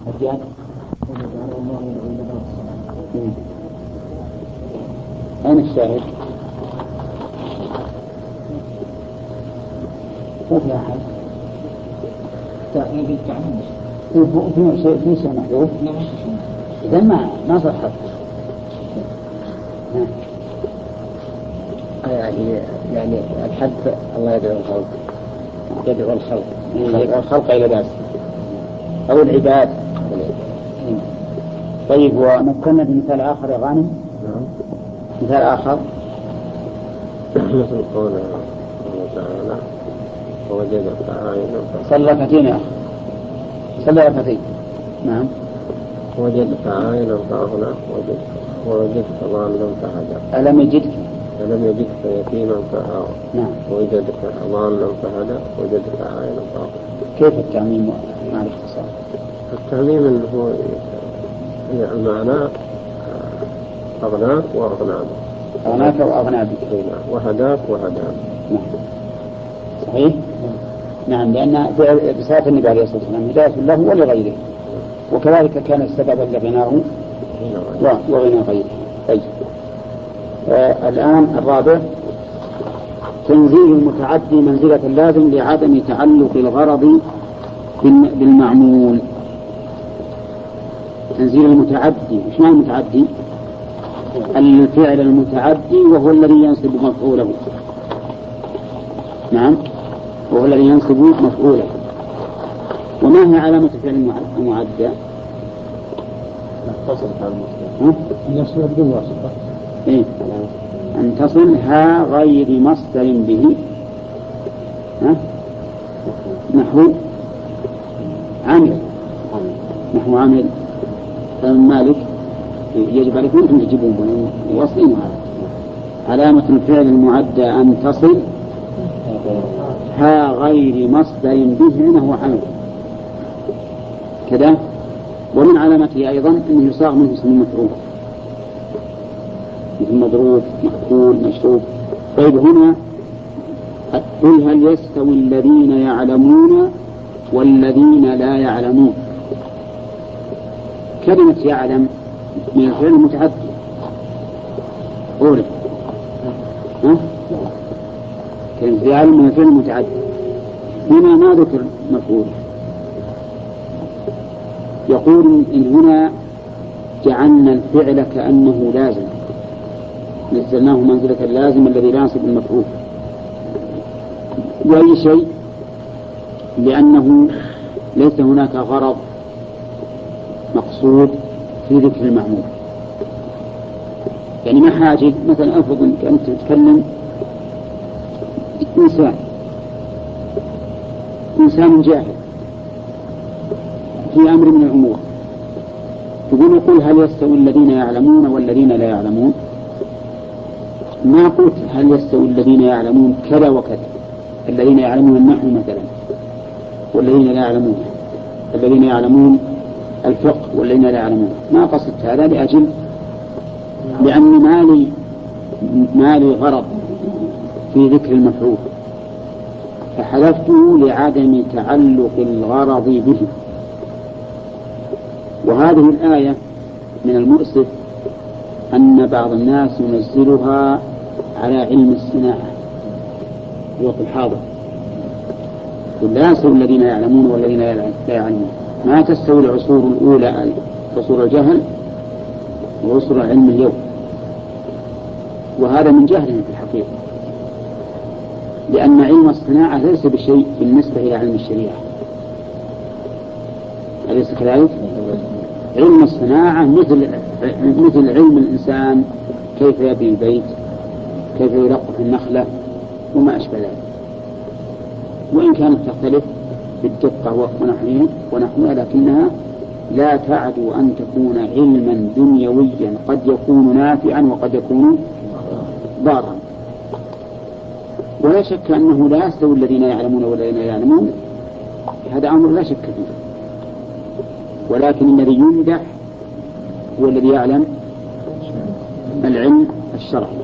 حجاج أين الشاهد؟ ما في أحد في شيء محذوف إذا ما صح يعني الحد الله يدعو الخلق يدعو الخلق إلى ذلك أو العباد. طيب ومثلنا بمثال آخر يا غانم. مثال آخر مثل قوله تعالى ووجدك عائلا صلى ركعتين يا أخي صلى ركعتين. نعم. وجدك عائلا فأغنى ووجدك ضالا فهدى. ألم يجدك يتيما فآوى. نعم. ووجدك ضالا فهدى ووجدك عائلا فأغنى. كيف التعميم مع الاختصار؟ التعميم اللي هو المعنى أغناك وأغناك. أغناك وأغناك. وهداك وهداك. نعم. صحيح؟ نعم، لأن رسالة النبي عليه الصلاة والسلام هداية له ولغيره، وكذلك كان السبب لغناه وغنى غيره. طيب. الآن الرابع تنزيل المتعدي منزلة اللازم لعدم تعلق الغرض بالمعمول. تنزيل المتعدي، ايش معنى المتعدي؟ الفعل المتعدي وهو الذي ينصب مفعوله. نعم، وهو الذي ينصب مفعوله. وما هي علامة الفعل المعدى؟ أن تصل ها غير مصدر به نحو عامل مالك. يجب عليكم أن تجيبون وصلين هذا. علامة الفعل المعدى أن تصل ها غير مصدر به نحو عامل كذا. ومن علامته أيضا أنه يصاغ منه اسم المفعول مثل مضروب مأكول مشروب. طيب هنا قل هل يستوي الذين يعلمون والذين لا يعلمون. كلمة يعلم من الفعل المتعدي أولى كلمة يعلم من الفعل المتعدي. هنا ما ذكر مفعول. يقول إن هنا جعلنا الفعل كأنه لازم نزلناه منزلة اللازم الذي لا ينصب المفعول. وأي شيء لأنه ليس هناك غرض مقصود في ذكر المعمول. يعني ما حاجة مثلا أفرض أنك أنت تتكلم إنسان جاهل في أمر من الأمور، يقول هل يستوي الذين يعلمون والذين لا يعلمون. ما قلت هل يستوي الذين يعلمون كذا وكذا، الذين يعلمون النحو مثلا والذين لا يعلمون، الذين يعلمون الفقه والذين لا يعلمون. ما قصدت هذا لأن ما لي غرض في ذكر المفعول فحذفته لعدم تعلق الغرض به. وهذه الآية من المؤسف أن بعض الناس ينزلها على علم الصناعة في الوقت الحاضر. لا يستوي الذين يعلمون والذين لا يعلمون. ما تستوي العصور الأولى عصور الجهل وعصور العلم اليوم. وهذا من جهلهم في الحقيقة، لأن علم الصناعة ليس بشيء بالنسبة إلى علم الشريعة. أليس كذلك؟ علم الصناعة مثل علم الإنسان كيف يبني البيت، كيف يلقح النخلة وما أشبه ذلك، وإن كانت تختلف بالدقة ونحوها لكنها لا تعدو أن تكون علما دنيويا قد يكون نافعا وقد يكون ضارا. ولا شك أنه لا يستوي الذين يعلمون والذين لا يعلمون، هذا أمر لا شك فيه، ولكن الذي يمدح هو الذي يعلم العلم الشرعي.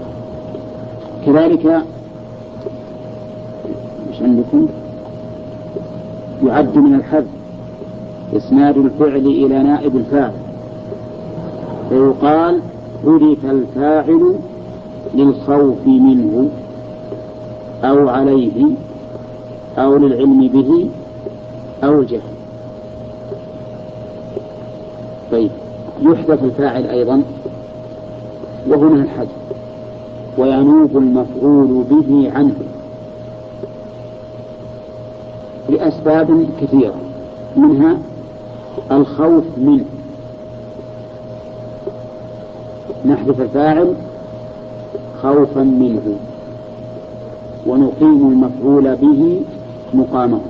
كذلك مش عندكم يعد من الحذف إسناد الفعل إلى نائب الفاعل، فيقال حذف الفاعل للخوف منه أو عليه أو للعلم به أو الجهل. طيب، يحذف الفاعل أيضا وهنا الحذف، وينوب المفعول به عنه لأسباب كثيرة، منها الخوف منه، نحذف الفاعل خوفا منه ونقيم المفعول به مقامه.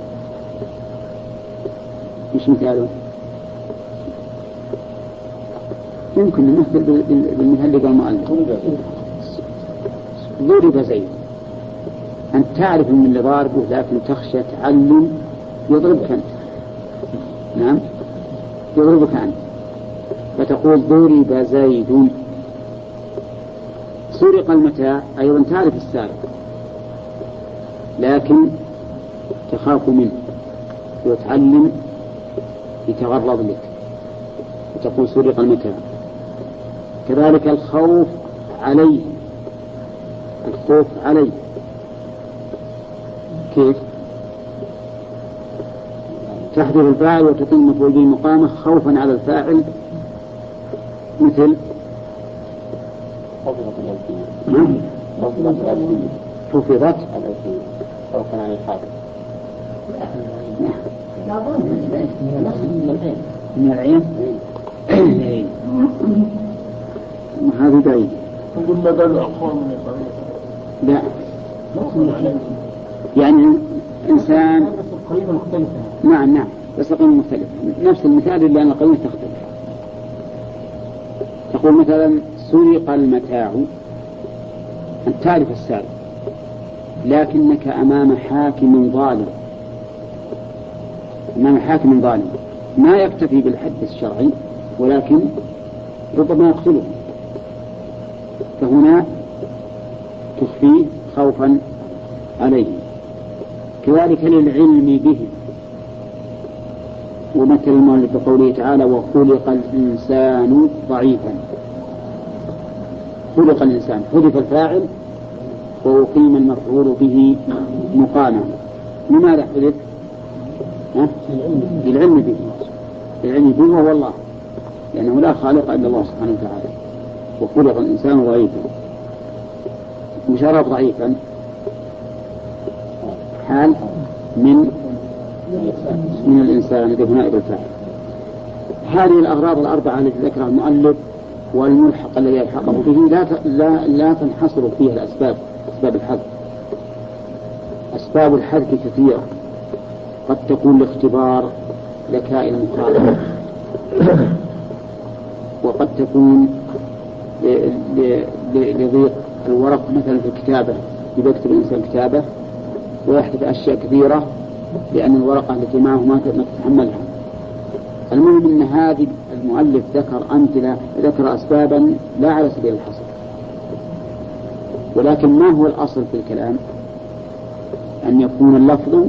مش مثاله؟ يمكن نمثل بالمثال اللي قال المؤلف ضرب زيد. أنت تعرف من اللي ضاربه لكن تخشى تعلم يضربك أنت. نعم، يضربك أنت، فتقول ضرب زيد. سرق المتاع أيضا تعرف السارق لكن تخاف منه وتعلم يتغرض لك وتقول سرق المتاع. كذلك الخوف عليه، الخوف عليه كيف؟ تحذف الفاعل وتقيم مفعول به مقامه خوفا على الفاعل، مثل حفظت خوفا عن الحافظ من العين. هذه بعيد. قلنا بل أقوى من لا، يعني إنسان القرينة مختلفة. نعم بس القرينة مختلفة، نفس المثال إلا أن القرينة تختلف. تقول مثلا سرق المتاع، أن تعرف السارق لكنك أمام حاكم ظالم، أمام حاكم ظالم ما يكتفي بالحد الشرعي ولكن ربما يقتله، فهنا تخفيه خوفا عليه. كذلك للعلم به، ومثل المؤلف بقوله تعالى وخلق الإنسان ضعيفا. خلق الإنسان، حذف الفاعل وأقيم المفعول به مقاما. لماذا حذف؟ للعلم به، للعلم به هو الله، لأنه لا خالق إلا الله سبحانه وتعالى. وخلق الإنسان ضعيفا، مشارب ضعيفا حال من الإنسان به نائب الفاعل. هذه الأغراض الأربعة التي ذكرها المؤلف والملحق الذي يلحقه به لا تنحصر فيها الأسباب، أسباب الحذف. أسباب الحذف كثيرة، قد تكون لاختبار ذكاء المخاطب، وقد تكون لضيق الورق مثلا في الكتابة، يكتب الإنسان كتابة ويحدث أشياء كثيرة لأن الورقة التي معه ما تتحملها. المهم أن هذه المؤلف ذكر أمثلة، ذكر أسبابا لا على سبيل الحصر، ولكن ما هو الأصل في الكلام؟ أن يكون اللفظ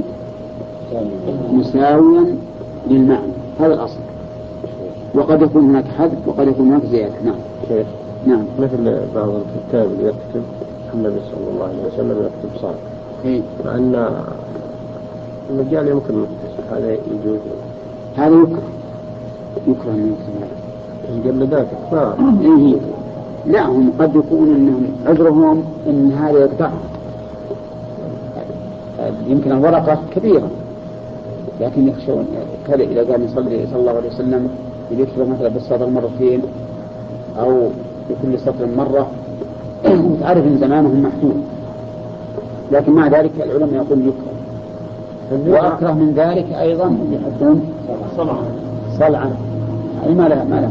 مساويا للمعنى، هذا الأصل. وقد يكون هناك حذف وقد يكون هناك زيادة. نعم شيخ. نعم، مثل بعض الكتاب اللي يكتب النبي صلى الله عليه وسلم يكتب صار، مع أن المجال يمكن مكتسب، هذا يجوز؟ هذا يكره أن يكتب الجلدات كفار. إيه، لا، هم قد يكون إنهم عذرهم إن هذا يقطع، يمكن الورقة كبيرة لكن يخشون كذا إذا قام يصلي صلى الله عليه وسلم يكتب مثلا بالسطر مرتين أو بكل سطر مرة، وتعرف إن زمانهم محدود، لكن مع ذلك العلماء يقول يكره. وأكره من ذلك أيضا يحطون صلعا، أي ما لها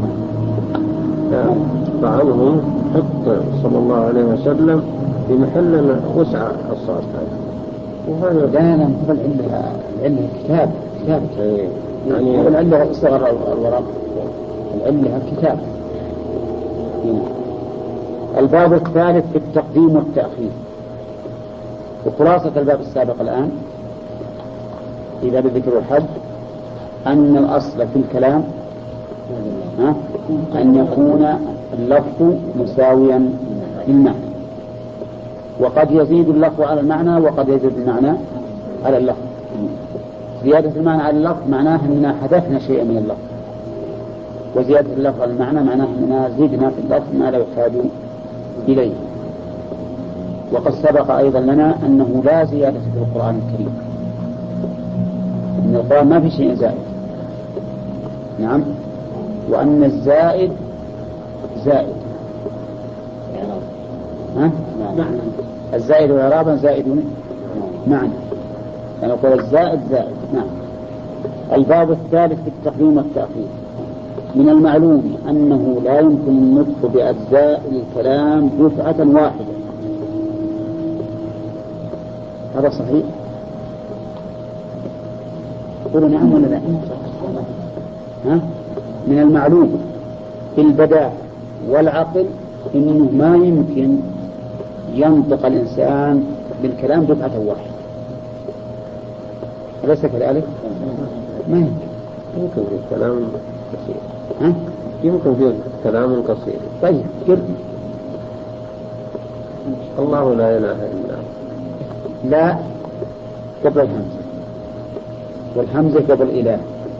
بعضهم حط صلى الله عليه وسلم في محل وسع الصاد هذا، وهذا لا مقبل عندها كتاب يعني عندها صغر الورق، عندها كتاب. الباب الثالث في التقديم والتأخير. وخلاصة الباب السابق الآن إذا بذكر الحد أن الأصل في الكلام أن يكون اللفظ مساويا للمعنى، وقد يزيد اللفظ على المعنى وقد يزيد المعنى على اللفظ. زيادة المعنى على اللفظ معناه أننا حذفنا شيئا من اللفظ، وزيادة اللفظ على المعنى معناه أننا زدنا في اللفظ ما لا يحتاج إليه. وقد سبق أيضا لنا أنه لا زيادة في القرآن الكريم، أن القرآن ما في شيء زائد. نعم. وأن الزائد زائد الزائد إعرابا زائد معنى، يعني نقول الزائد زائد. نعم. الباب الثالث في التقديم والتأخير. من المعلوم أنه لا يمكن النطق بأجزاء الكلام دفعة واحدة. هذا صحيح؟ قولوا نعم ولا لا؟ من المعلوم بالبداهة والعقل إنه ما يمكن ينطق الإنسان بالكلام دفعة واحدة. أليس كذلك؟ ما يمكن. يمكن في الكلام قصير. يمكن في كلام قصير. طيب قل. الله لا إله إلا لا قبل الهمزة، والهمزة قبل إله،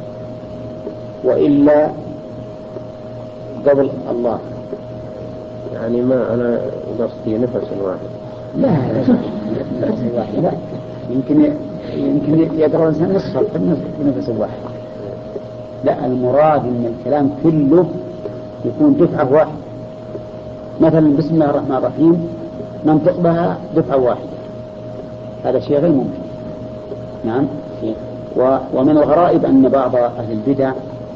وإلا قبل الله. يعني ما أنا قصدي نفس واحد. لا نفس واحد لا، يمكن يقرأ الإنسان نصف نفس واحد. لا، المراد من الكلام كله يكون دفعة واحدة. مثلا بسم الله الرحمن الرحيم ننطق بها دفعة واحدة، هذا شيء غير ممكن. نعم. ومن الغرائب أن بعض أهل البدع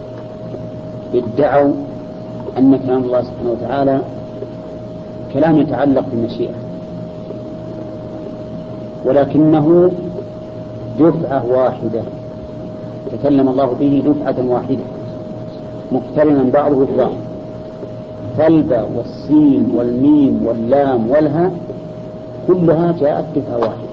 ادعوا أن كلام الله سبحانه وتعالى كلام يتعلق بالمشيئة، ولكنه دفعة واحدة، تكلم الله به دفعة واحدة مقترنا بعضه ببعض. فالباء والسين والميم واللام والهاء كلها جاءت دفعة واحدة.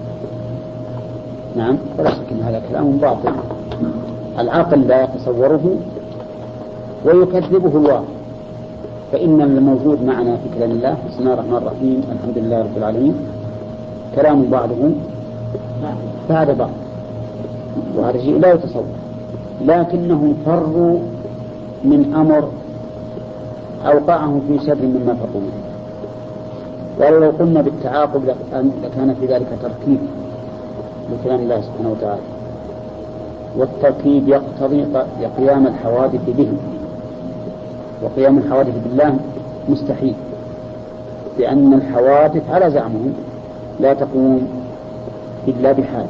نعم. ولا شك أن هذا كلام باطل، العقل لا يتصوره ويكذبه الواقع. فإن الموجود معنا في كلام الله بسم الله الرحمن الرحيم الحمد لله رب العالمين كلام بعضه بعد بعض، وهذا شيء لا يتصور. لكنهم فروا من أمر أوقعهم في شر مما فروا منه. ولو قلنا بالتعاقب لكان في ذلك تركيب لكلام الله سبحانه وتعالى، والتركيب يقتضي قيام الحوادث به، وقيام الحوادث بالله مستحيل، لأن الحوادث على زعمهم لا تقوم إلا بحال.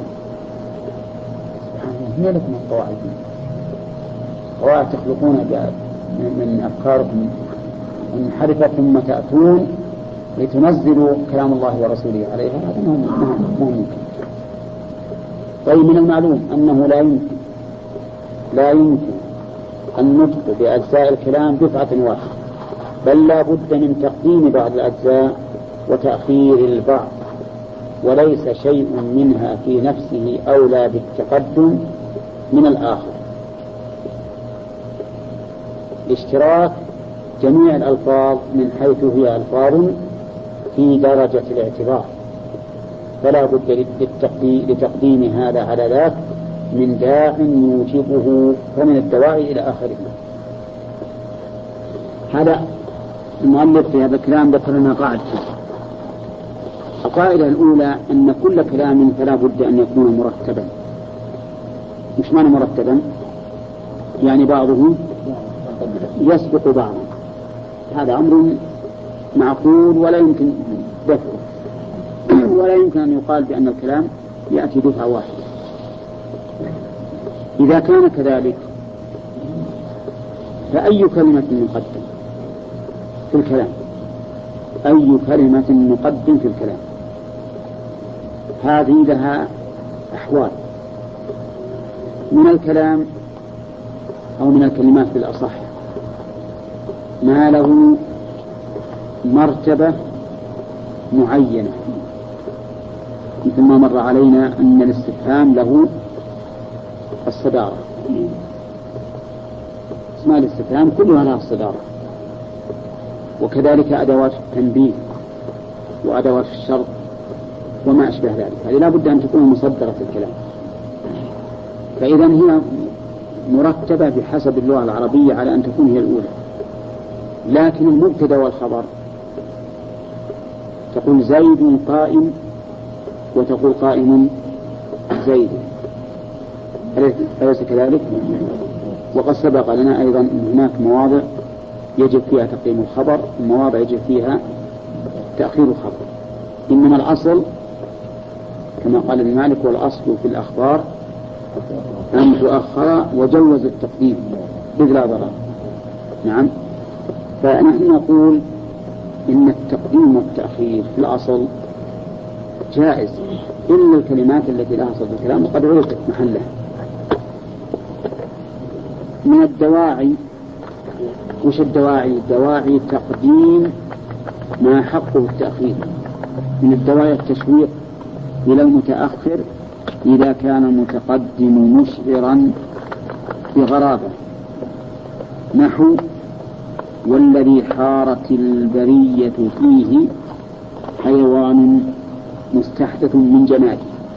هي لكم القواعد، قواعد تخلقون من أفكاركم منحرفة ثم تأتون لتنزلوا كلام الله ورسوله عليها، هذا ما ممكن. طيب من المعلوم أنه لا يمكن النطق بأجزاء الكلام دفعة واحدة، بل لا بد من تقديم بعض الأجزاء وتأخير البعض، وليس شيء منها في نفسه أولى بالتقدم من الآخر، لاشتراك جميع الألفاظ من حيث هي ألفاظ في درجة الاعتبار، فلا بد لتقديم هذا على ذاك من داع يوجبه ومن الدواء إلى آخره. هذا المؤلف في هذا الكلام ذكر لنا قاعدتين. القاعدة الأولى أن كل كلام فلا بد أن يكون مرتبا. مش معنى مرتبا؟ يعني بعضه يسبق بعضا، هذا أمر معقول ولا يمكن دفعه، ولا يمكن أن يقال بأن الكلام يأتي دفعة واحدة. إذا كان كذلك فأي كلمة نقدم في الكلام؟ أي كلمة نقدم في الكلام؟ هذه لها أحوال. من الكلام أو من الكلمات بالأصح ما له مرتبة معينة، مثل ما مر علينا أن الاستفهام له الصدارة. اسماء الاستفهام كلها لها الصدارة، وكذلك أدوات التنبيه وأدوات الشرط وما أشبه ذلك، هذه لا بد أن تكون مصدرة في الكلام. فإذا هي مرتبة بحسب اللغة العربية على أن تكون هي الأولى. لكن المبتدأ والخبر تقول زيد قائم وتقول قائم زيد، أليس كذلك؟ وقد سبق لنا أيضا أن هناك مواضع يجب فيها تقديم الخبر ومواضع يجب فيها تأخير الخبر. إنما الأصل كما قال ابن مالك والأصل في الأخبار أن تؤخر وجوز التقديم إذ لا ضرر. نعم. فنحن نقول إن التقديم والتأخير في الأصل جائز إلا الكلمات التي لها صدر الكلام وقد عرفت محلها. من الدواعي، وش الدواعي؟ الدواعي تقديم ما حقه التأخير. من الدواعي التشويق إلى المتأخر إذا كان المتقدم مشعرا بغرابة، نحو والذي حارت البرية فيه حيوان مستحدث من جماله.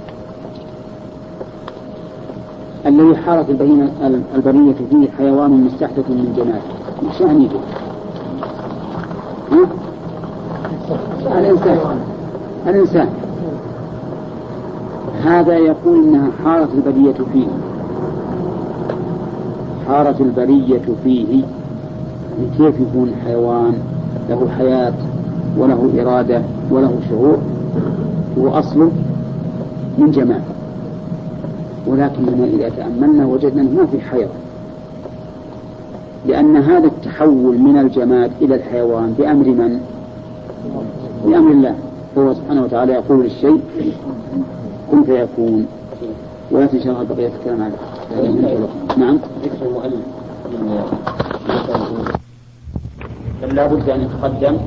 الذي حارت البرية فيه حيوان مستحدث من جماله، وش يعني الإنسان هذا يقول إنها حارت البرية فيه. حارت البرية فيه كيف يكون حيوان له حياة وله إرادة وله شعور وأصله من جمال؟ ولكننا إذا تأملنا وجدنا ما في حيوان، لأن هذا التحول من الجماد إلى الحيوان بأمر من؟ بأمر الله. هو سبحانه وتعالى يقول للشيء كن فيكون. ولكن إن شاء الله بقية الكلام عنه. نعم. لا بد أن يتقدم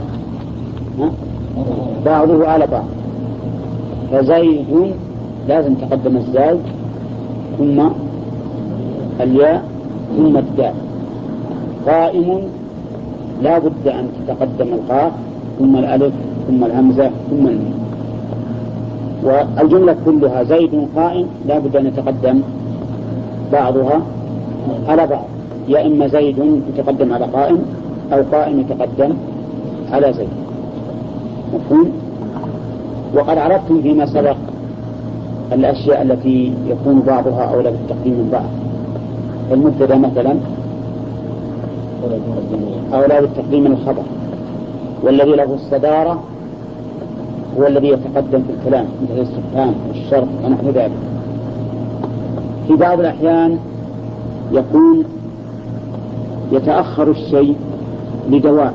بعضه على بعض. فزيد لازم تقدم الزايد ثم الياء ثم الدال. قائم لا بد أن تتقدم القاف ثم الألف ثم الهمزة ثم الميم. والجملة كلها زيد قائم لا بد أن يتقدم بعضها على بعض، يا إما زيد يتقدم على قائم أو قائم يتقدم على زيد. مفهوم؟ وقد عرفتم فيما سبق الأشياء التي يكون بعضها أولى بالتقديم من بعض. المبتدأ مثلا أولى بالتقديم من الخبر، والذي له الصدارة هو الذي يتقدم في الكلام مثل الاستفهام والشرط ونحو ذلك. في بعض الأحيان يكون يتأخر الشيء لدواء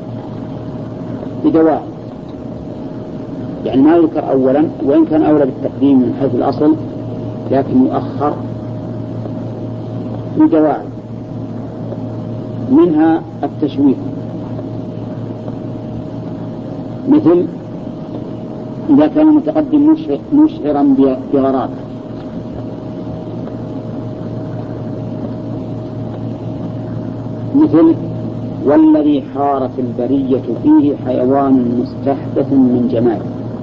يعني ما يذكر أولا وإن كان أولى بالتقديم من حيث الأصل، لكن يؤخر لدواء، منها التشويق، مثل إذا كان المتقدم مشعرا بغرابة، مثل والذي حارت البرية فيه حيوان مستحدث من جمال.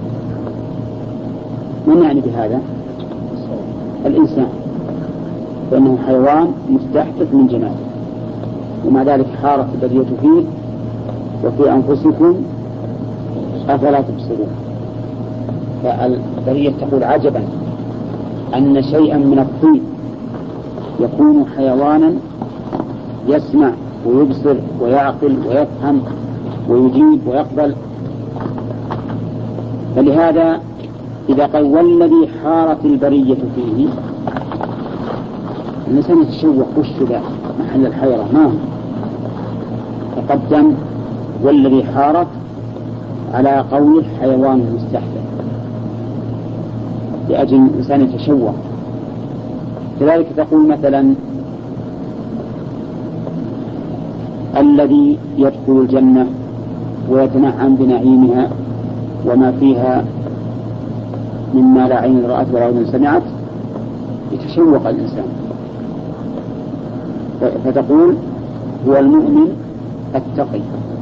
ما يعني بهذا؟ الإنسان، فإنه حيوان مستحدث من جمال، ومع ذلك حارت البرية فيه وفي أنفسكم أفلا تبصرون. فالبرية تقول عجبا أن شيئا من الطين يكون حيوانا يسمع ويبصر ويعقل ويفهم ويجيب ويقبل. فلهذا إذا قال والذي حارت البرية فيه، الإنسان يتشوق وش ذا محل الحيرة ما هو، تقدم والذي حارت على قول حيوان مستحدث لأجل الإنسان يتشوق. كذلك تقول مثلا الذي يدخل الجنة ويتنعم بنعيمها وما فيها مما لا عين رأت ولا أذن سمعت، يتشوق الإنسان فتقول هو المؤمن التقي.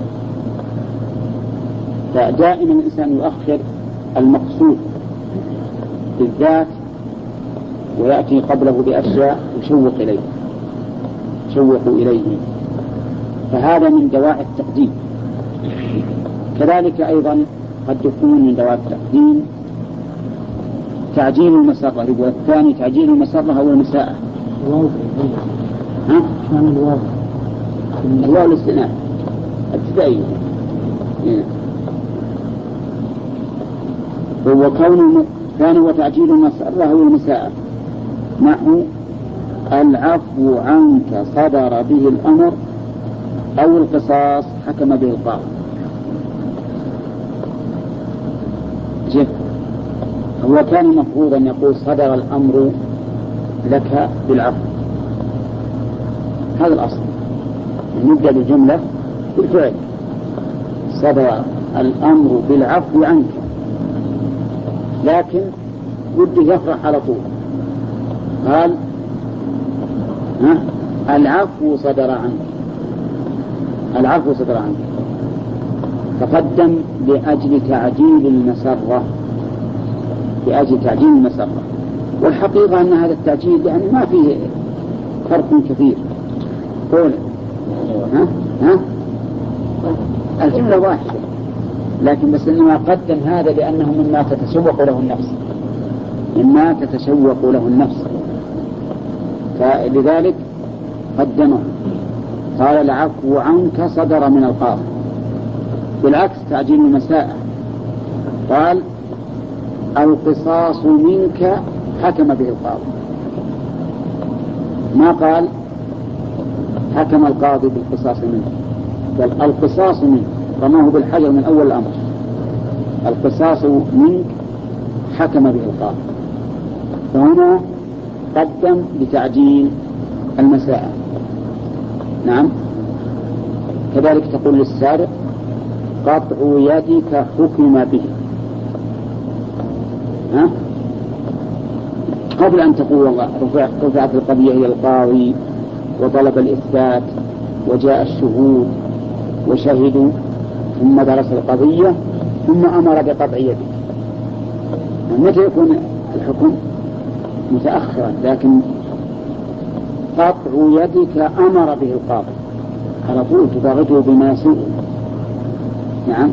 فدائما الإنسان يؤخر المقصود بالذات ويأتي قبله بأشياء يشوق إليه، فهذا من دواعي التقديم. كذلك أيضا قد يكون من دواعي التقديم تعجيل المسرة، والثاني تعجيل المسرة أو المساءة. الواو الاستئناف ابتدائي. وكون الثاني وتعجيل المسرة أو المساءة، نحو العفو عنك صدر به الأمر أو القصاص حكم به القاضي. هو كان المفروض أن يقول صدر الأمر لك بالعفو، هذا الأصل، نبدأ بالجملة بالفعل، صدر الأمر بالعفو عنك، لكن وده يفرح على طول، قال العفو صدر عنك، العفو صدر عنك، تقدم لأجل تعجيل المسرة، لأجل تعجيل المسرة. والحقيقة أن هذا التعجيل يعني ما فيه فرق كثير، قول الجملة واحدة، لكن بس إنما قدم هذا لأنه مما تتشوق له النفس، مما تتشوق له النفس، فلذلك قدمه، قال العفو عنك صدر من القاضي. بالعكس تعجيل المساءة قال القصاص منك حكم به القاضي، ما قال حكم القاضي بالقصاص منك، بل القصاص منك، رماه بالحجر من أول الأمر، القصاص منك حكم به القاضي، فهنا قدم لتعجيل المساءة. نعم. كذلك تقول للسارق قطع يدك حكم به، قبل أن تقول والله رفعت القضية إلى القاضي وطلب الإثبات وجاء الشهود وشهدوا ثم درس القضية ثم أمر بقطع يدك. متى يكون الحكم؟ متأخرا، لكن قطع يدك أمر به القاضي على طول، تضاغطه بما سوء. نعم.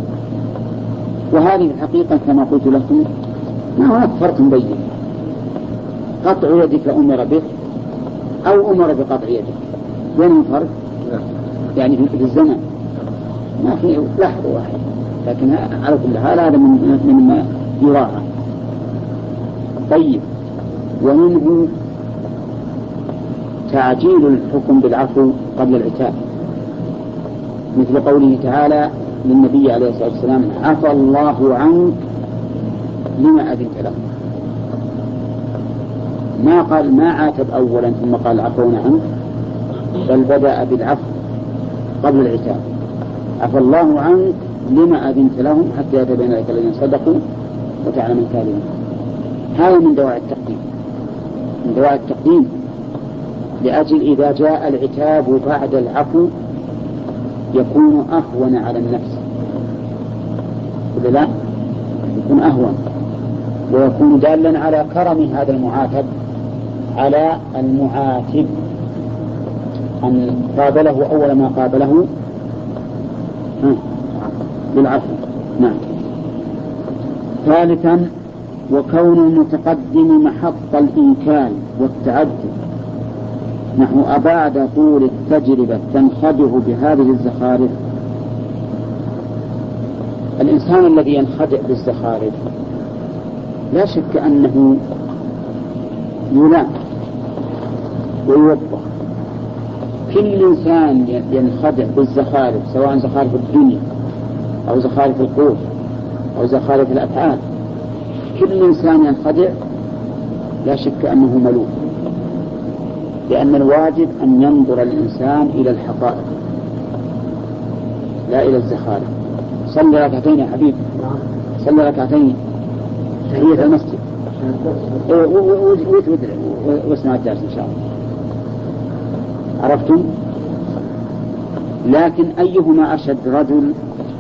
وهذه الحقيقة كما قلت لكم ما هناك فرق بين قطع يدك أمر به أو أمر بقطع يدك، بينهم الفرق يعني في الزمن ما في لحظة واحدة، لكن على كل حال هذا من يراعى. طيب، ومنه تعجيل الحكم بالعفو قبل العتاب، مثل قوله تعالى للنبي عليه الصلاة والسلام عفى الله عنك لما أذنت له، ما قال ما عاتب أولا ثم قال عفونا عنك، بل بدأ بالعفو قبل العتاب، عفى الله عنك لما أذنت لهم حتى يتبين لك الذين صدقوا وتعلم الكاذبين. هذا من دواعي التقديم، من دواعي التقديم لأجل إذا جاء العتاب بعد العفو يكون أهون على النفس، ولا لا؟ يكون أهون، ويكون دالا على كرم هذا المعاتب على المعاتب أن قابله أول ما قابله بالعفو. نعم. ثالثا، وكون المتقدم محط الإنكار والتعدي، نحن أبعد طول التجربة تنخدع بهذه الزخارف. الإنسان الذي ينخدع بالزخارف لا شك أنه يلام ويوبخ. كل إنسان ينخدع بالزخارف، سواء زخارف الدنيا أو زخارف القول أو زخارف الأفعال، كل إنسان ينخدع لا شك أنه ملوم، لأن الواجب أن ينظر الإنسان إلى الحقائق لا إلى الزخارف. صلي ركعتين يا حبيبي، صلي ركعتين تحية المسجد واسمع الدرس إن شاء الله. عرفتم؟ لكن أيهما أشد؟ رجل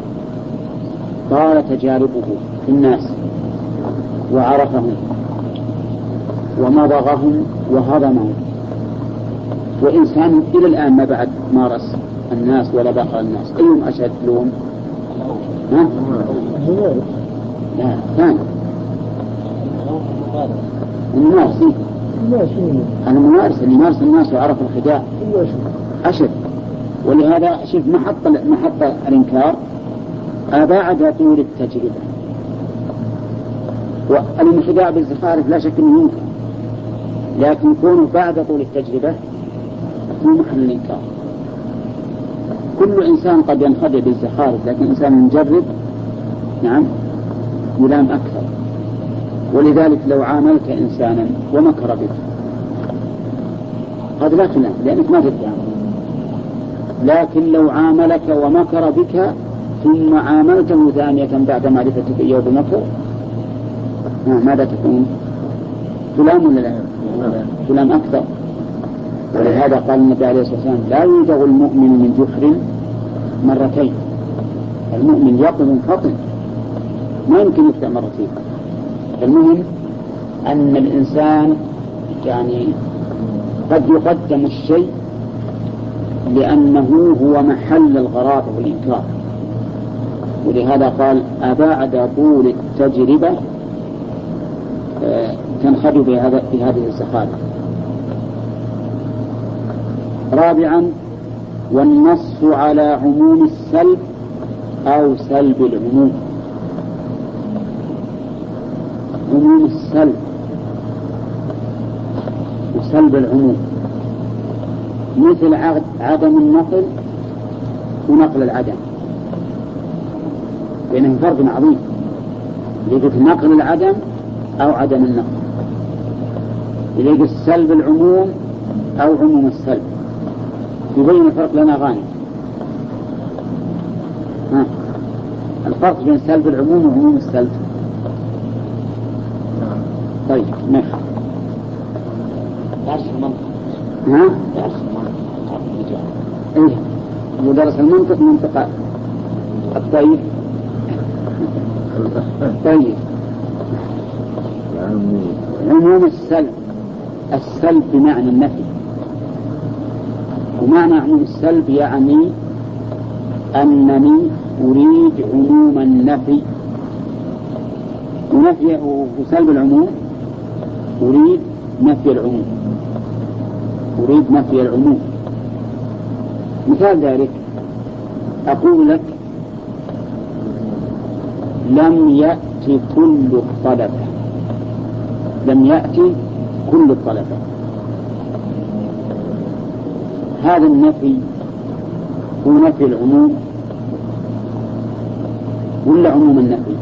طال تجاربه في الناس وعرفهم ومضغهم وهضمهم، وإنسان إلى الآن ما بعد مارس الناس ولا بقى الناس، أيهم أشد لهم؟ ها؟ لا ثاني الممارس، الممارس اللي مارس الناس وعرف الخداع أشد. ولهذا شوف محط الإنكار بعد طول التجربة. والانخداع بالزخارف لا شك أنه ينكر، لكن كونه بعد طول التجربة هو محل الإنكار. كل إنسان قد ينخدع بالزخارف، لكن إنسان مجرب نعم يلام أكثر. ولذلك لو عاملت إنسانا ومكر بك قد لا تلام لأنك ما تدري عنه، لكن لو عاملك ومكر بك ثم عاملته ثانية بعد معرفتك إياه بمكر ماذا تكون؟ تلام ولا لا؟ تلام أكثر. ولهذا قال النبي عليه الصلاة والسلام لا يوجد المؤمن من جحر مرتين. المؤمن يقظ فطن ما يمكن يفتح مرتين. المهم أن الإنسان يعني قد يقدم الشيء لأنه هو محل الغرابة والإنكار، ولهذا قال أبعد طول التجربة تنخدع بهذه الزخارف. رابعا والنص على عموم السلب أو سلب العموم. عموم السلب وسلب العموم مثل عدم النقل ونقل العدم، بينهم فرق عظيم. يجب نقل العدم أو عدم النقل، يجب السلب العموم أو عموم السلب. يبين الفرق لنا غاني. الفرق بين سلب العموم وعموم السلب. طيب ماشي. درس المنطق. درس المنطق. إيه ودرس المنطق منطقة الطيب. طيب عموم السلب. السلب بمعنى النفي، ومعنى عموم السلب يعني أنني أريد عموم النفي ونفي وسلب العموم أريد نفي العموم. أريد نفي العموم. مثال ذلك أقول لك لم يأتي كل الطلبة. لم يأتي كل الطلبة. هذا النفي هو نفي العموم ولا عموم النفي؟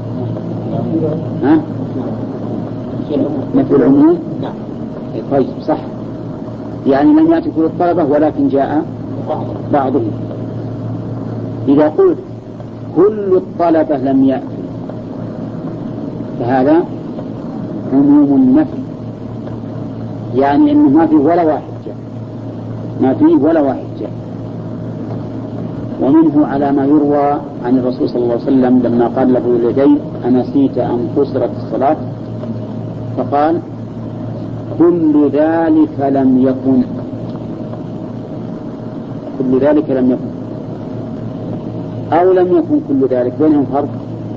نفي العموم. طيب صح، يعني لم يأتي كل الطلبة ولكن جاء بعضهم. إذا قلت كل الطلبة لم يأتي فهذا عموم النفي، يعني إنه ما فيه ولا واحد جاء، ما فيه ولا واحد جاء. ومنه على ما يروى عن الرسول صلى الله عليه وسلم لما قال له اليدين أنسيت أن قصرت الصلاة فقال كل ذلك لم يكن. كل ذلك لم يكن أو لم يكن كل ذلك، بينهم فرق.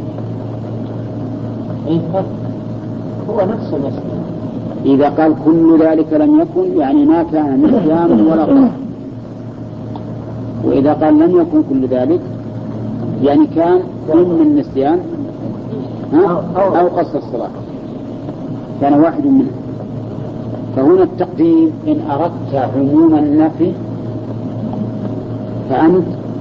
أي فرق، هو نفس المسألة. إذا قال كل ذلك لم يكن يعني ما كان نسيان ولا قصر، وإذا قال لم يكن كل ذلك يعني كان إما النسيان أو قصر الصلاة، كان واحد منه. فهنا التقديم إن أردت عموم النفي فأنت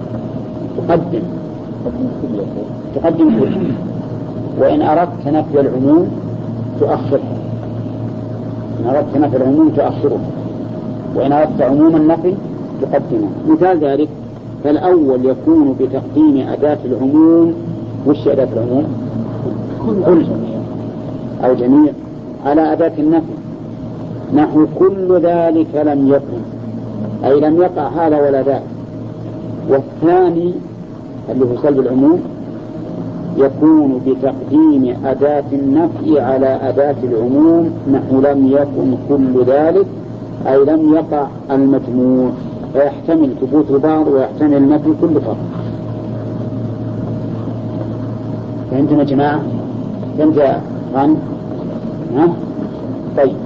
تقدم كله، وإن أردت نفي العموم تؤخره. إن أردت نفي العموم تؤخره، وإن أردت عموم النفي تقدمه. مثال ذلك فالأول يكون بتقديم أداة العموم. وش أداة العموم؟ كل أو جميع على أداة النفي، نحو كل ذلك لم يكن. أي لم يقع هذا ولا ذاك. والثاني اللي هو سلب العموم يكون بتقديم أداة النفي على أداة العموم، نحو لم يكن كل ذلك، أي لم يقع المجموع، فيحتمل ثبوت البعض ويحتمل نفي كل فرد. فهمتم يا جماعة؟ فهمت يا خان؟ طيب،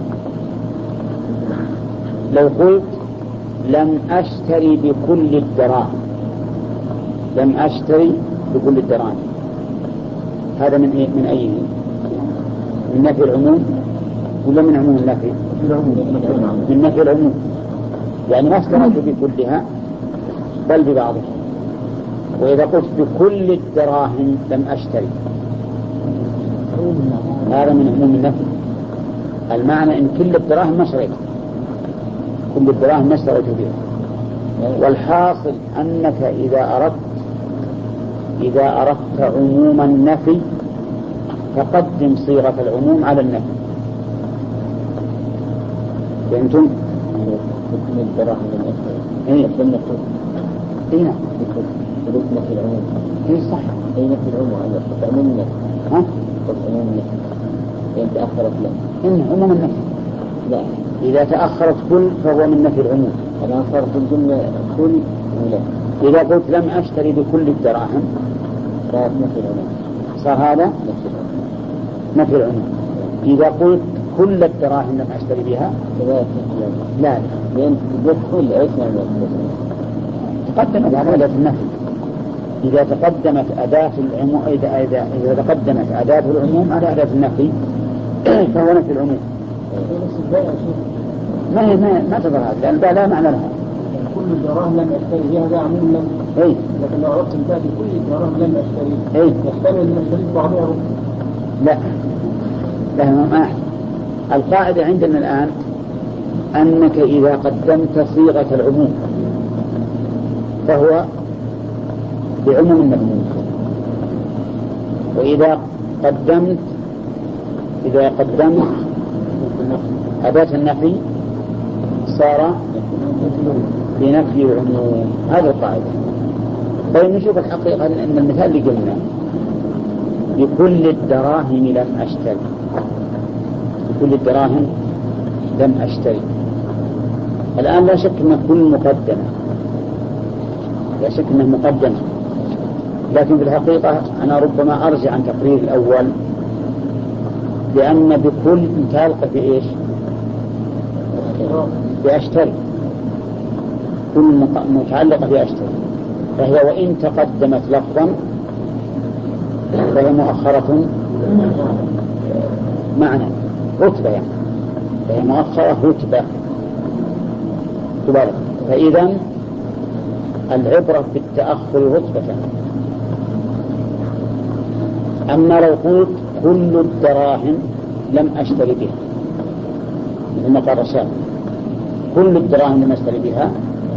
لو قلت لم أشتري بكل الدراهم، لم أشتري بكل الدراهم، هذا من إيه؟ من أي؟ من نفي العموم ولا من عموم النفي؟ من نفي العموم، يعني ما اشتريت بكلها بل ببعضها. وإذا قلت بكل الدراهم لم أشتري، هذا من عموم النفي. المعنى إن كل الدراهم ما شريت، كل الدراهم ما اشتريت بها. والحاصل أنك إذا أردت عموم النفي فقدم صيغة العموم على النفي. فهمتم؟ كل الدراهم لم أشتري. إيه؟ إيه نعم. نفي العموم. إيه صح. أي نفي العموم على عموم النفي. ها؟ عموم النفي. يعني تأخرت له. إن عموم النفي. لا. إذا تأخرت كل فهو من نفي العموم. أنا صارت الجملة كل ولا. إذا قلت لم أشتري بكل الدراهم صارت نفي العموم. صار هذا نفي العموم. إذا قلت كل الدراهم لم أشتري بها لا، لأن تقول كل إيش يعني؟ تقدمت أداة النفي. إذا تقدمت أداة العموم، إذا تقدمت أداة العموم على أداة النفي فهو نفي العموم. ما تظهر هذا لأن لا معنى لها. كل الدراهم لم أشتري بها هذا عموم لم. أي. لكن لو أردت تأتي كل الدراهم لم أشتري. أي. يحتمل أن أشتري بعضها. لا ما القاعدة عندنا الآن أنك إذا قدمت صيغة العموم فهو بعموم النفي، وإذا قدمت أداة النفي صار بنفي العموم. هذا القاعدة. طيب نشوف الحقيقة أن المثال اللي قلنا بكل الدراهم لم أشتري، بكل الدراهم لم أشتري. الآن لا شك أنه كل مقدمة، لا شك أنه مقدمة، لكن في الحقيقة أنا ربما أرجع عن تقرير الأول، لأن بكل متعلقة بإيش؟ بأشتري، كل متعلقة بأشتري، فهي وإن تقدمت لفظا فهي مؤخرة معنى رتبة، يعني فهي مؤخرة رتبة تبارك. فإذا العبرة بالتأخر رتبة. أما لو قلت كل الدراهم لم أشتري بها مثل ما قال رشاد، كل الدراهم لم أشتري بها،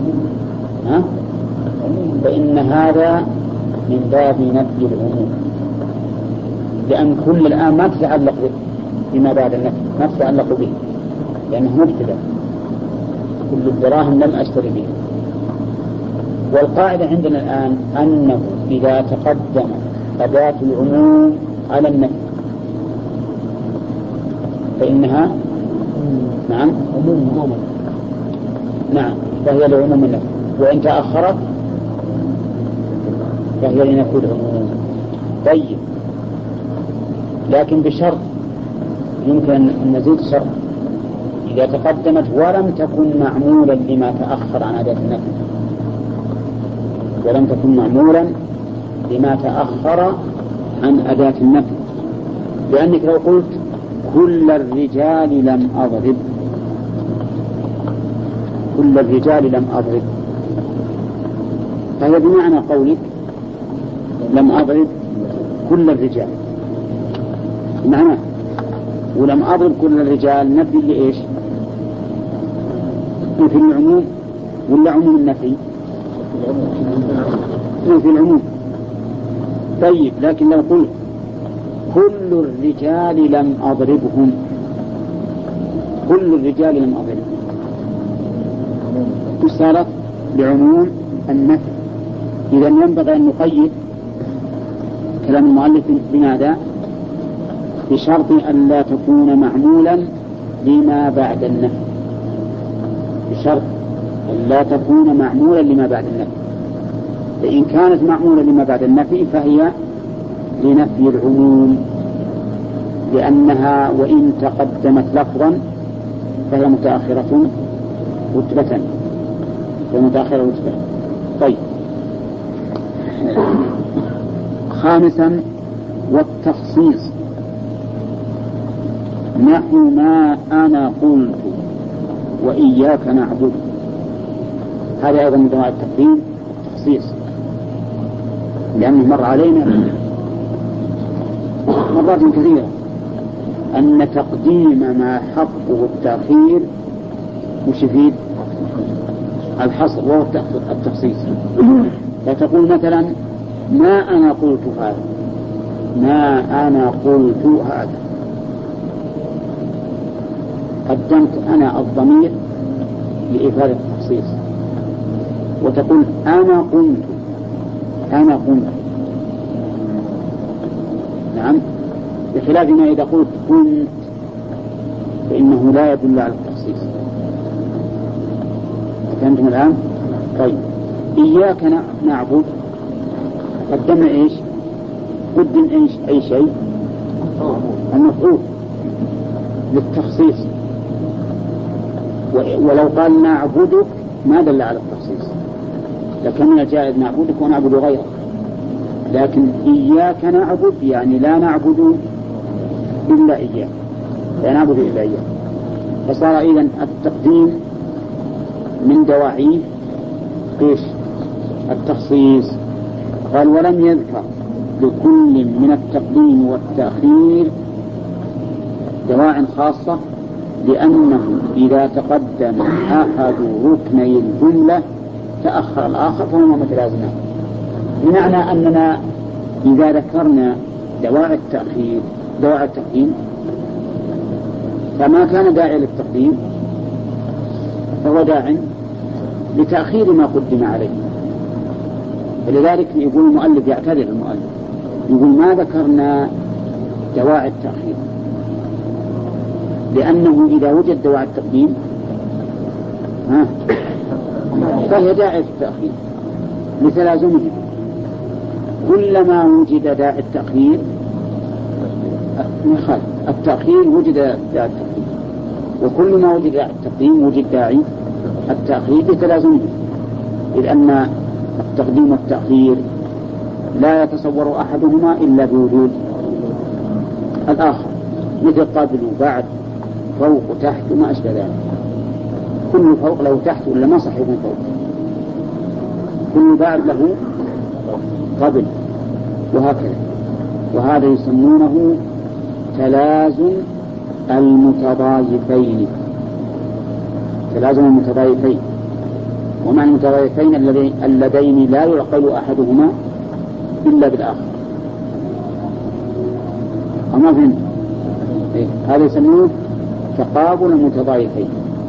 فإن هذا من باب نفي العموم، لأن كل الآن ما تتعلق بما بعد النفي، ما تتعلق به لأنه مبتدأ. كل الدراهم لم أشتري بها. والقاعدة عندنا الآن أنه إذا تقدم أداة العموم على النفي فإنها نعم فهي لعموم النفي، وإن تأخرت فهي لنفي العموم. طيب، لكن بشرط، يمكن أن نزيد شرط، إذا تقدمت ولم تكن معمولا لما تأخر عن أداة النفي، ولم تكن معمولا لما تأخر عن أداة النفي. لأنك لو قلت كل الرجال لم أضرب، كل الرجال لم أضرب، فهي بمعنى قولك لم أضرب كل الرجال، معنى ولم أضرب كل الرجال نفي لإيش؟ نفي العموم ولا عموم النفي؟ نفي العموم. طيب، لكن لو قلت كل الرجال لم أضربهم، كل الرجال لم أضربهم، صارت بعموم النفي. إذا ينبغي أن نقيد كلام المؤلف بماذا؟ بشرط أن لا تكون معمولا لما بعد النفي، بشرط أن لا تكون معمولا لما بعد النفي. فإن كانت معمولا لما بعد النفي فهي لنفي العموم، لأنها وإن تقدمت لفظا فهي متأخرة رتبة. طيب، خامسا والتخصيص، نحو ما أنا قلت وإياك نعبد. هذا أيضا من دواعي التقديم التخصيص، لأنه مر علينا مرات كثيرة أن تقديم ما حقه التأخير مش يفيد الحصر وهو التخصيص. فتقول مثلا ما أنا قلت هذا، ما أنا قلت هذا، قدمت أنا الضمير لإفادة التخصيص، وتقول أنا قلت، أنا قلت. نعم، بخلاف ما إذا قلت كنت فإنه لا يدل على التخصيص. فهمتم الآن؟ طيب، إياك نعبد، قدمنا إيش؟ قدم إيش؟ أي شيء؟ المفعول للتخصيص. ولو قال نعبدك ما دل على التخصيص، لكن من الجائز نعبدك ونعبد غيرك. لكن إياك نعبد يعني لا نعبد إلا إياك، لا نعبد إلا إياك. فصار إذن التقديم من دواعيه إيش؟ التخصيص. قال ولم يذكر لكل من التقديم والتأخير دواع خاصة، لأنه إذا تقدم أحد ركني الجملة تأخر الآخر فهما متلازمان. بمعنى أننا إذا ذكرنا دواعي التأخير دواعي التقديم فما كان داعي للتقديم فهو داع لتأخير ما قدم عليه. فلذلك يقول المؤلف، يعتذر المؤلف، يقول ما ذكرنا دواعي التأخير، لأنه إذا وجد دواعي التقديم فهي داعي التأخير لتلازمه. كلما وجد داعي التأخير التأخير وجد داعي التقديم، وكل ما وجد داعي التقديم وجد داعي التأخير لتلازمه، إذ أن التقديم والتأخير لا يتصور أحدهما إلا بوجود الآخر، مثل قبل وبعد، فوق وتحت وما أشبه ذلك. كل فوق له تحت ولا ما صح يكون فوق، كل بعد له قبل، وهكذا. وهذا يسمونه تلازم المتضايفين، تلازم المتضايفين. ومعنى المتضايفين اللذين لا يعقل أحدهما إلا بالآخر. أما فهمت؟ هذا يسمونه تقابل المتضايفين.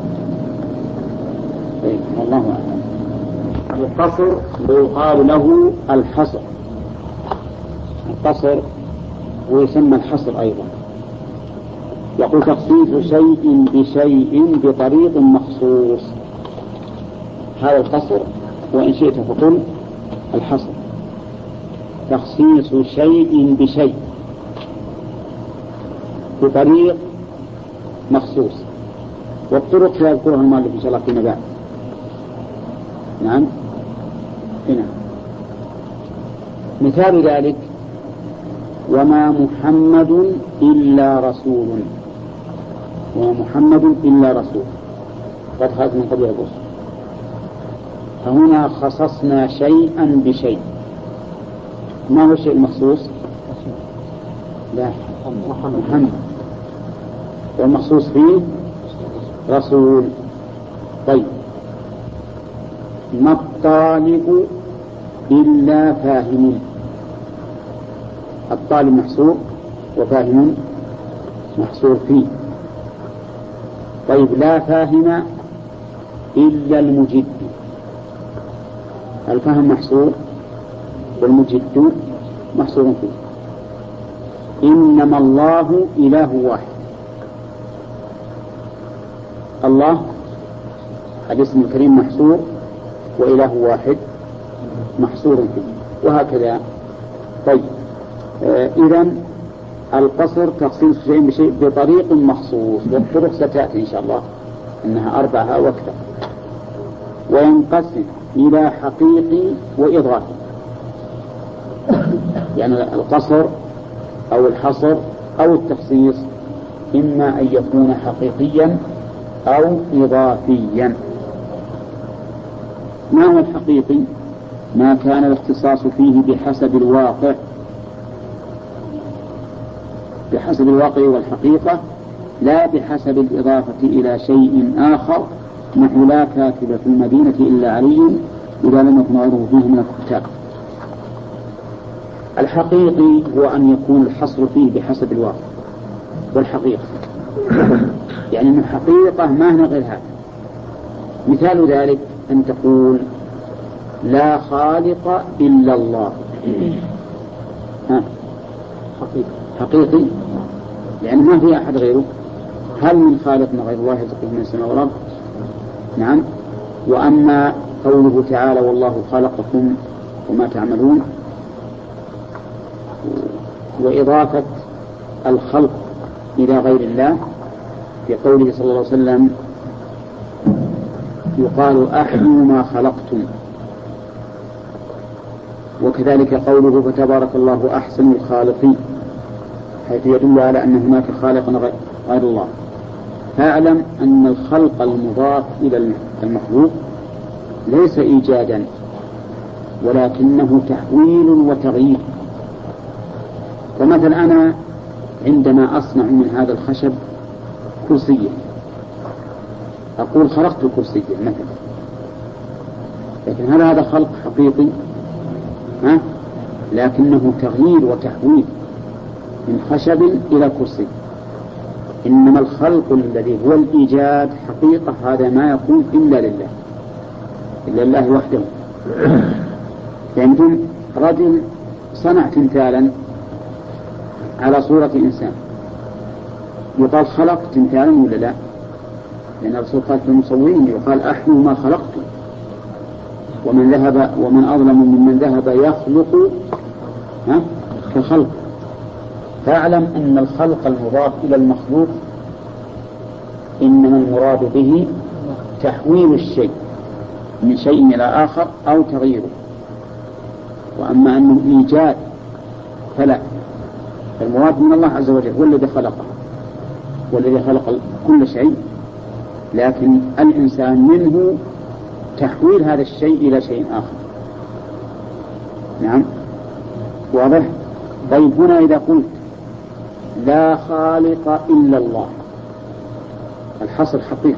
والله أعلم. القصر ويقال له الحصر، القصر ويسمى الحصر أيضا. يقول تخصيص شيء بشيء بطريق مخصوص، هذا القصر، وإن شئت فقل الحصر. تخصيص شيء بشيء بطريق مخصوص، والطرق سيذكرها المؤلف إن شاء الله فيما بعد. نعم، هنا مثال ذلك وما محمد إلا رسول، وما محمد إلا رسول، قد خلت من قبل الرسل. فهنا خصصنا شيئا بشيء. ما هو الشيء المخصوص؟ لا، محمد، والمخصوص فيه رسول. طيب، ما الطالب إلا فاهم، الطالب محصور وفاهم محصور فيه. طيب، لا فاهم إلا المجد. الفهم محصور والمجد محصور فيه. إنما الله إله واحد. الله الاسم الكريم محصور وإله واحد محصور فيه، وهكذا. طيب إذن القصر تخصيص شيء بشيء بطريق مخصوص، والطرق ستأتي إن شاء الله أنها 4 أو أكثر. وينقسم إلى حقيقي وإضافي، يعني القصر أو الحصر أو التخصيص إما أن يكون حقيقيا أو إضافيا. ما هو الحقيقي؟ ما كان الاختصاص فيه بحسب الواقع، بحسب الواقع والحقيقة، لا بحسب الإضافة إلى شيء آخر، نحو لا كاتب في المدينة إلا علي إذا لم يكن غيره فيه من الكتاب. الحقيقي هو أن يكون الحصر فيه بحسب الواقع والحقيقة، يعني من حقيقة ما هنا غير هذا. مثال ذلك أن تقول لا خالق إلا الله. حقيقي يعني ما في أحد غيره. هل من خالق غير الله يرزقه من السماء والأرض؟ نعم. وأما قوله تعالى والله خلقكم وما تعملون، وإضافة الخلق إلى غير الله في قوله صلى الله عليه وسلم يقال أحيوا ما خلقتم، وكذلك قوله فتبارك الله أحسن الخالقين، حيث يدل على أن هناك خالق غير الله. فاعلم أن الخلق المضاف إلى المخلوق ليس إيجادا، ولكنه تحويل وتغيير. فمثلا أنا عندما أصنع من هذا الخشب كرسيا أقول خلقت كرسيا مثلا، لكن هل هذا خلق حقيقي؟ لكنه تغيير وتحويل من خشب إلى كرسي. إنما الخلق الذي هو الإيجاد حقيقة هذا ما يكون إلا لله، إلا الله وحده. يعني رجل صنع تمثالا على صورة إنسان، يقال خلق تمثالا ولا لا؟ لأن الرسول قال في المصورين يقال أحيوا ما خلقتم، ومن أظلم ممن ذهب يخلق كخلق. فاعلم أن الخلق المضاف إلى المخلوق إنما المراد به تحويل الشيء من شيء إلى آخر أو تغييره. وأما أنه إيجاد فلا، المراد من الله عز وجل هو الذي خلقه، والذي خلق كل شيء، لكن الإنسان منه تحويل هذا الشيء إلى شيء آخر. نعم، واضح؟ طيب هنا إذا قلت لا خالق إلا الله، الحصر حقيقة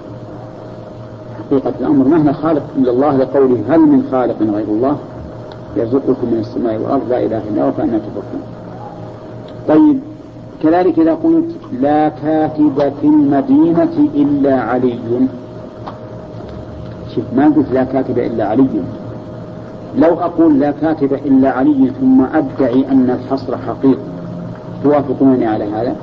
الأمر ما هنا خالق إلا الله، لقوله هل من خالق غير الله يرزقكم من السماء والأرض لا إله إلا هو فأنا تفكرون. طيب كذلك إذا قلت لا كاتب في المدينة إلا علي، شوف ما قلت لا كاتب إلا علي. لو أقول لا كاتب إلا علي ثم أدعي أن الحصر حقيقي، توافقونني على هذا؟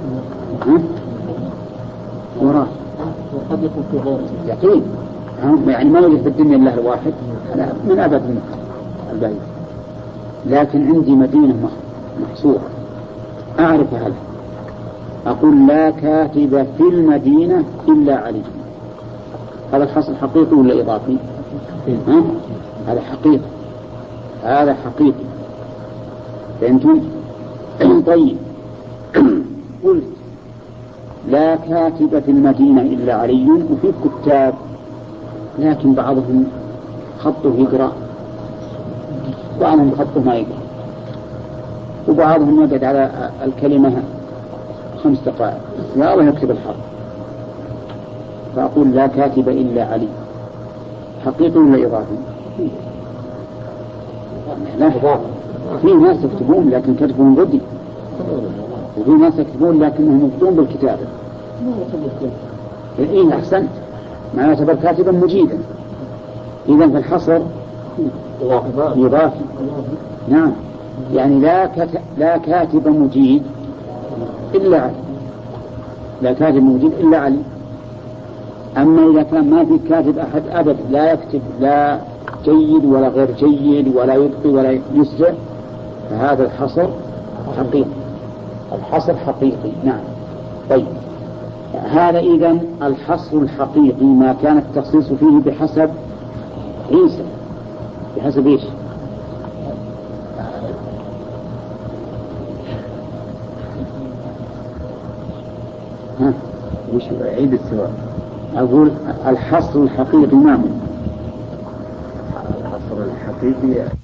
وراء وقد يكون في غيره يقين، يعني ما يوجد في الدنيا إلا الواحد من أبد البعيد. لكن عندي مدينة محصورة أعرف هذا، أقول لا كاتب في المدينة إلا علي. هذا الحصر حقيقي ولا إضافي؟ هذا حقيقي، هذا حقيقي. فهمتم؟ طيب قلت لا كاتب في المدينة إلا علي، وفي كتاب لكن بعضهم خطه يقرأ، بعضهم خطه ما يقرأ، وبعضهم يقعد على الكلمة 5 دقائق يا الله يكتب الحرف. فأقول لا كاتب إلا علي، حقيقي ولا إضافي؟ لا، في ناس يكتبون لكن كتبون ضدي، وفي ناس يكتبون لكنهم مبطون بالكتابة. إيه أحسنت، ما يعتبر كاتبا مجيدا. إذا فالحصر يضاف. نعم، يعني لا كاتب مجيد إلا علي، لا كاتب مجيد إلا علي. أما إذا كان ما في كاتب أحد أبد لا يكتب لا جيد ولا غير جيد ولا يبقي ولا يسرع، فهذا الحصر حقيقي. الحصر حقيقي. نعم. طيب، هذا إذن الحصر الحقيقي ما كان التخصيص فيه بحسب عيسى. بحسب إيش؟ ها؟ وش عيد السؤال؟ أقول الحصر الحقيقي ما هو؟ الحصر الحقيقي